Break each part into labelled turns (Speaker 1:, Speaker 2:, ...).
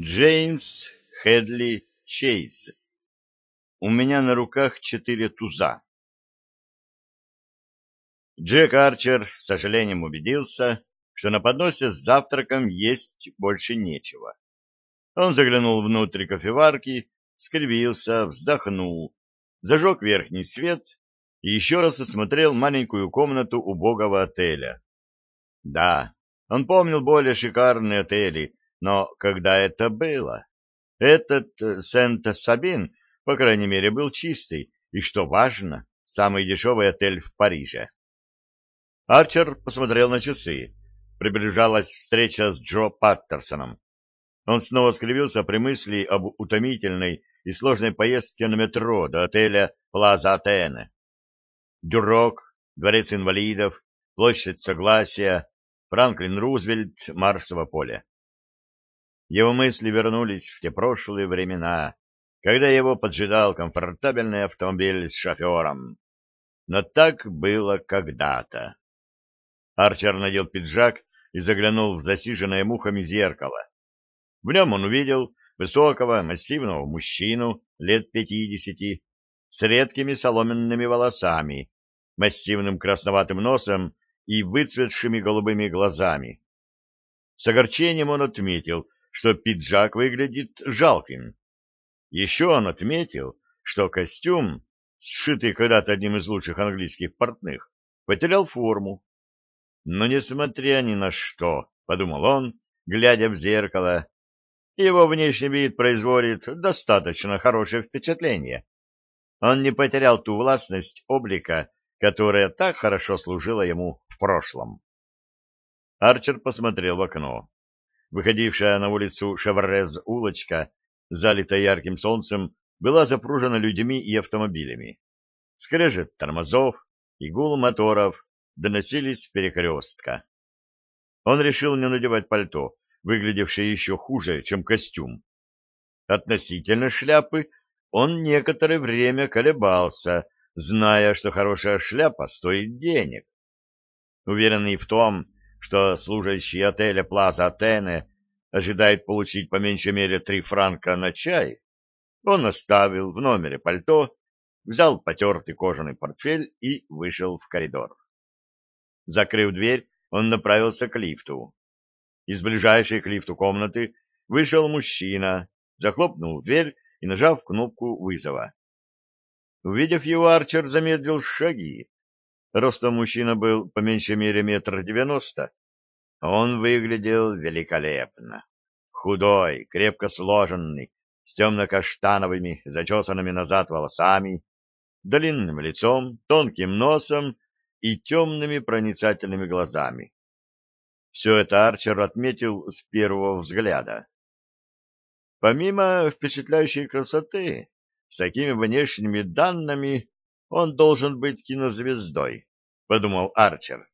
Speaker 1: Джеймс Хедли Чейз. У меня на руках 4 туза. Джек Арчер с сожалением убедился, что на подносе с завтраком есть больше нечего. Он заглянул внутрь кофеварки, скривился, вздохнул, зажег верхний свет и еще раз осмотрел маленькую комнату убогого отеля. Да, он помнил более шикарные отели, но когда это было? Этот Сент-Сабин, по крайней мере, был чистый, и, что важно, самый дешевый отель в Париже. Арчер посмотрел на часы. Приближалась встреча с Джо Паттерсоном. Он снова скривился при мысли об утомительной и сложной поездке на метро до отеля Плаза Атене. Дюрок, Дворец инвалидов, Площадь Согласия, Франклин Рузвельт, Марсово поле. Его мысли вернулись в те прошлые времена, когда его поджидал комфортабельный автомобиль с шофером. Но так было когда-то. Арчер надел пиджак и заглянул в засиженное мухами зеркало. В нем он увидел высокого, массивного мужчину лет 50, с редкими соломенными волосами, массивным красноватым носом и выцветшими голубыми глазами. С огорчением он отметил, что пиджак выглядит жалким. Еще он отметил, что костюм, сшитый когда-то одним из лучших английских портных, потерял форму. Но несмотря ни на что, — подумал он, глядя в зеркало, — его внешний вид производит достаточно хорошее впечатление. Он не потерял ту властность облика, которая так хорошо служила ему в прошлом. Арчер посмотрел в окно. Выходившая на улицу Шеврез улочка, залитая ярким солнцем, была запружена людьми и автомобилями. Скрежет тормозов и гул моторов доносились с перекрестка. Он решил не надевать пальто, выглядевшее еще хуже, чем костюм. Относительно шляпы он некоторое время колебался, зная, что хорошая шляпа стоит денег. Уверенный в том, что служащий отеля Плаза Атене ожидает получить по меньшей мере 3 франка на чай, он оставил в номере пальто, взял потертый кожаный портфель и вышел в коридор. Закрыв дверь, он направился к лифту. Из ближайшей к лифту комнаты вышел мужчина, захлопнул дверь и нажав кнопку вызова. Увидев его, Арчер замедлил шаги. Ростом мужчина был по меньшей мере 1,90 м. Он выглядел великолепно. Худой, крепко сложенный, с темно-каштановыми, зачесанными назад волосами, длинным лицом, тонким носом и темными проницательными глазами. Все это Арчер отметил с первого взгляда. Помимо впечатляющей красоты, с такими внешними данными он должен быть кинозвездой, — подумал Арчер.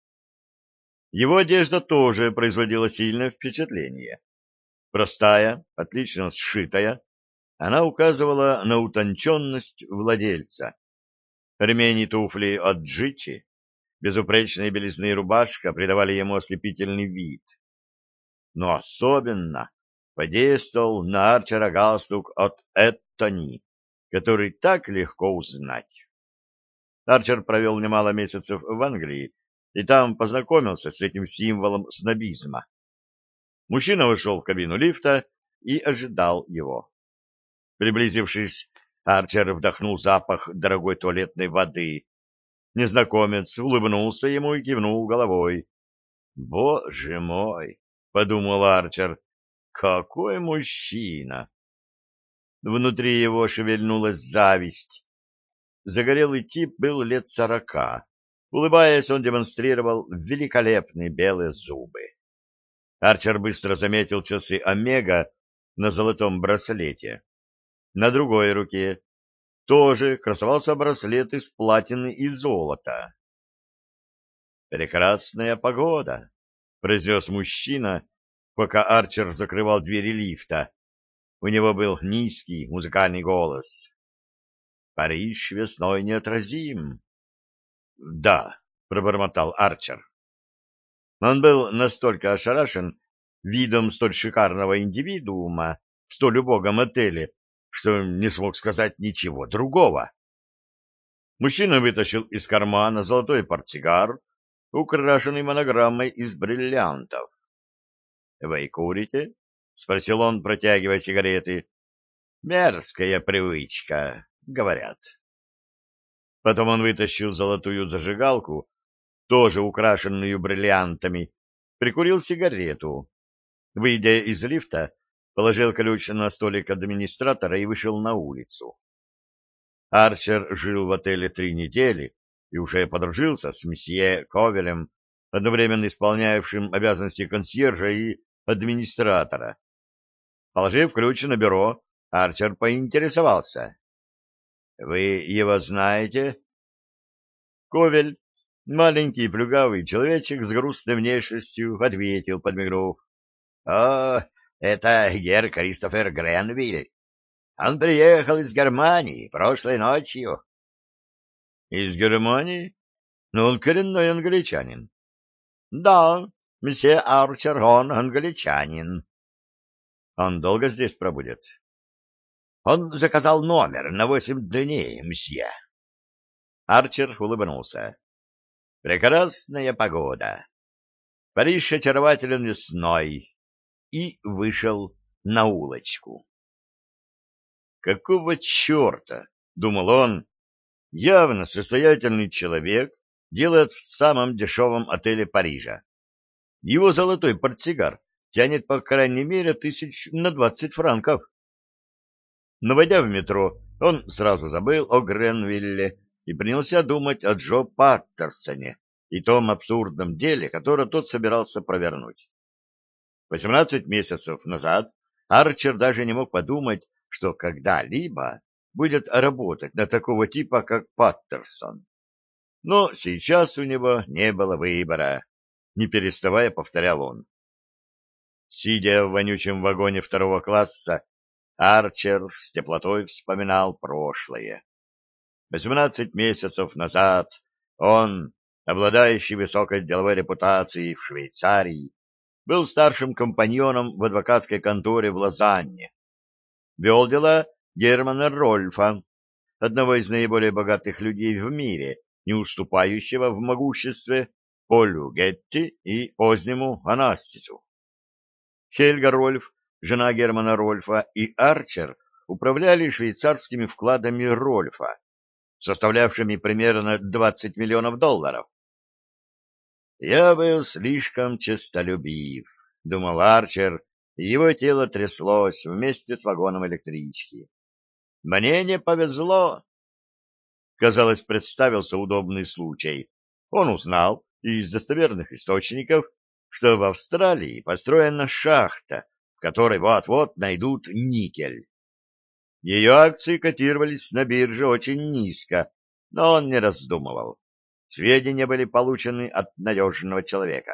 Speaker 1: Его одежда тоже производила сильное впечатление. Простая, отлично сшитая, она указывала на утонченность владельца. Ремень и туфли от Джичи, безупречная белизна и рубашка придавали ему ослепительный вид. Но особенно подействовал на Арчера галстук от Эттони, который так легко узнать. Арчер провел немало месяцев в Англии, и там познакомился с этим символом снобизма. Мужчина вошел в кабину лифта и ожидал его. Приблизившись, Арчер вдохнул запах дорогой туалетной воды. Незнакомец улыбнулся ему и кивнул головой. «Боже мой!» — подумал Арчер. «Какой мужчина!» Внутри его шевельнулась зависть. Загорелый тип был лет 40. Улыбаясь, он демонстрировал великолепные белые зубы. Арчер быстро заметил часы Омега на золотом браслете. На другой руке тоже красовался браслет из платины и золота. «Прекрасная погода», — произнес мужчина, пока Арчер закрывал двери лифта. У него был низкий музыкальный голос. «Париж весной неотразим». «Да», — пробормотал Арчер. Он был настолько ошарашен, видом столь шикарного индивидуума в столь убогом отеле, что не смог сказать ничего другого. Мужчина вытащил из кармана золотой портсигар, украшенный монограммой из бриллиантов. — Вы курите? — спросил он, протягивая сигареты. — Мерзкая привычка, говорят. Потом он вытащил золотую зажигалку, тоже украшенную бриллиантами, прикурил сигарету. Выйдя из лифта, положил ключ на столик администратора и вышел на улицу. Арчер жил в отеле 3 недели и уже подружился с месье Ковелем, одновременно исполняющим обязанности консьержа и администратора. Положив ключ на бюро, Арчер поинтересовался. — Вы его знаете? Ковель, маленький плюгавый человечек с грустной внешностью, ответил, подмигнув. — О, это герр Кристофер Гренвиль. Он приехал из Германии прошлой ночью. — Из Германии? Но он коренной англичанин. — Да, месье Арчер, он англичанин. — Он долго здесь пробудет? — Он заказал номер на 8 дней, месье. Арчер улыбнулся. — Прекрасная погода. Париж очарователен весной. И вышел на улочку. «Какого черта?» — думал он. «Явно состоятельный человек делает в самом дешевом отеле Парижа. Его золотой портсигар тянет по крайней мере 20 франков». Но войдя в метро, он сразу забыл о Гренвилле и принялся думать о Джо Паттерсоне и том абсурдном деле, которое тот собирался провернуть. 18 месяцев назад Арчер даже не мог подумать, что когда-либо будет работать на такого типа, как Паттерсон. Но сейчас у него не было выбора, не переставая повторял он. Сидя в вонючем вагоне второго класса, Арчер с теплотой вспоминал прошлое. 18 месяцев назад он, обладающий высокой деловой репутацией в Швейцарии, был старшим компаньоном в адвокатской конторе в Лозанне. Вел дела Германа Рольфа, одного из наиболее богатых людей в мире, не уступающего в могуществе Полю Гетти и позднему Анассису. Хельга Рольф, жена Германа Рольфа, и Арчер управляли швейцарскими вкладами Рольфа, составлявшими примерно 20 миллионов долларов. «Я был слишком честолюбив», — думал Арчер, и его тело тряслось вместе с вагоном электрички. «Мне не повезло». Казалось, представился удобный случай. Он узнал из достоверных источников, что в Австралии построена шахта, в которой вот-вот найдут никель. Ее акции котировались на бирже очень низко, но он не раздумывал. Сведения были получены от надежного человека.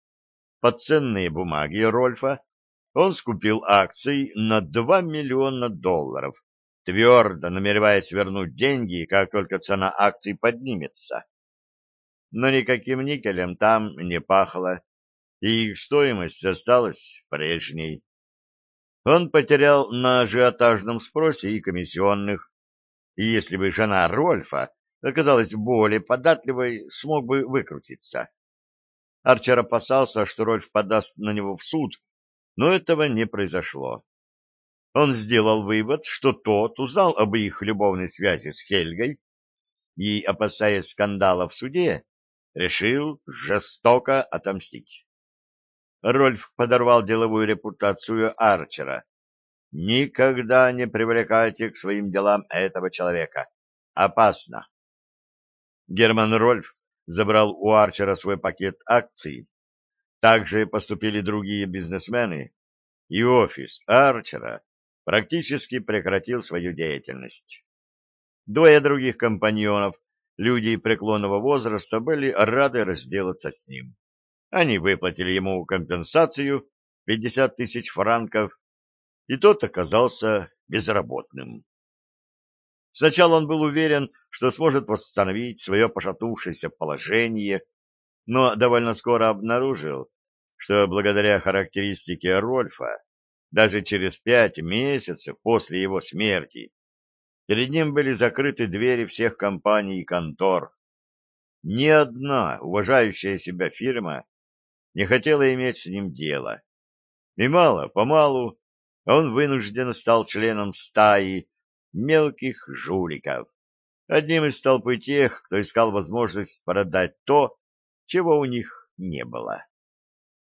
Speaker 1: Под ценные бумаги Рольфа он скупил акции на 2 миллиона долларов, твердо намереваясь вернуть деньги, как только цена акций поднимется. Но никаким никелем там не пахло, и их стоимость осталась прежней. Он потерял на ажиотажном спросе и комиссионных, и если бы жена Рольфа оказалась более податливой, смог бы выкрутиться. Арчер опасался, что Рольф подаст на него в суд, но этого не произошло. Он сделал вывод, что тот узнал об их любовной связи с Хельгой и, опасаясь скандала в суде, решил жестоко отомстить. Рольф подорвал деловую репутацию Арчера. «Никогда не привлекайте к своим делам этого человека. Опасно». Герман Рольф забрал у Арчера свой пакет акций. Также поступили другие бизнесмены, и офис Арчера практически прекратил свою деятельность. Двое других компаньонов, люди преклонного возраста, были рады разделаться с ним. Они выплатили ему компенсацию 50 тысяч франков, и тот оказался безработным. Сначала он был уверен, что сможет восстановить свое пошатнувшееся положение, но довольно скоро обнаружил, что благодаря характеристике Рольфа даже через 5 месяцев после его смерти перед ним были закрыты двери всех компаний и контор. Ни одна уважающая себя фирма не хотела иметь с ним дело. И мало-помалу он вынужденно стал членом стаи мелких жуликов, одним из толпы тех, кто искал возможность продать то, чего у них не было.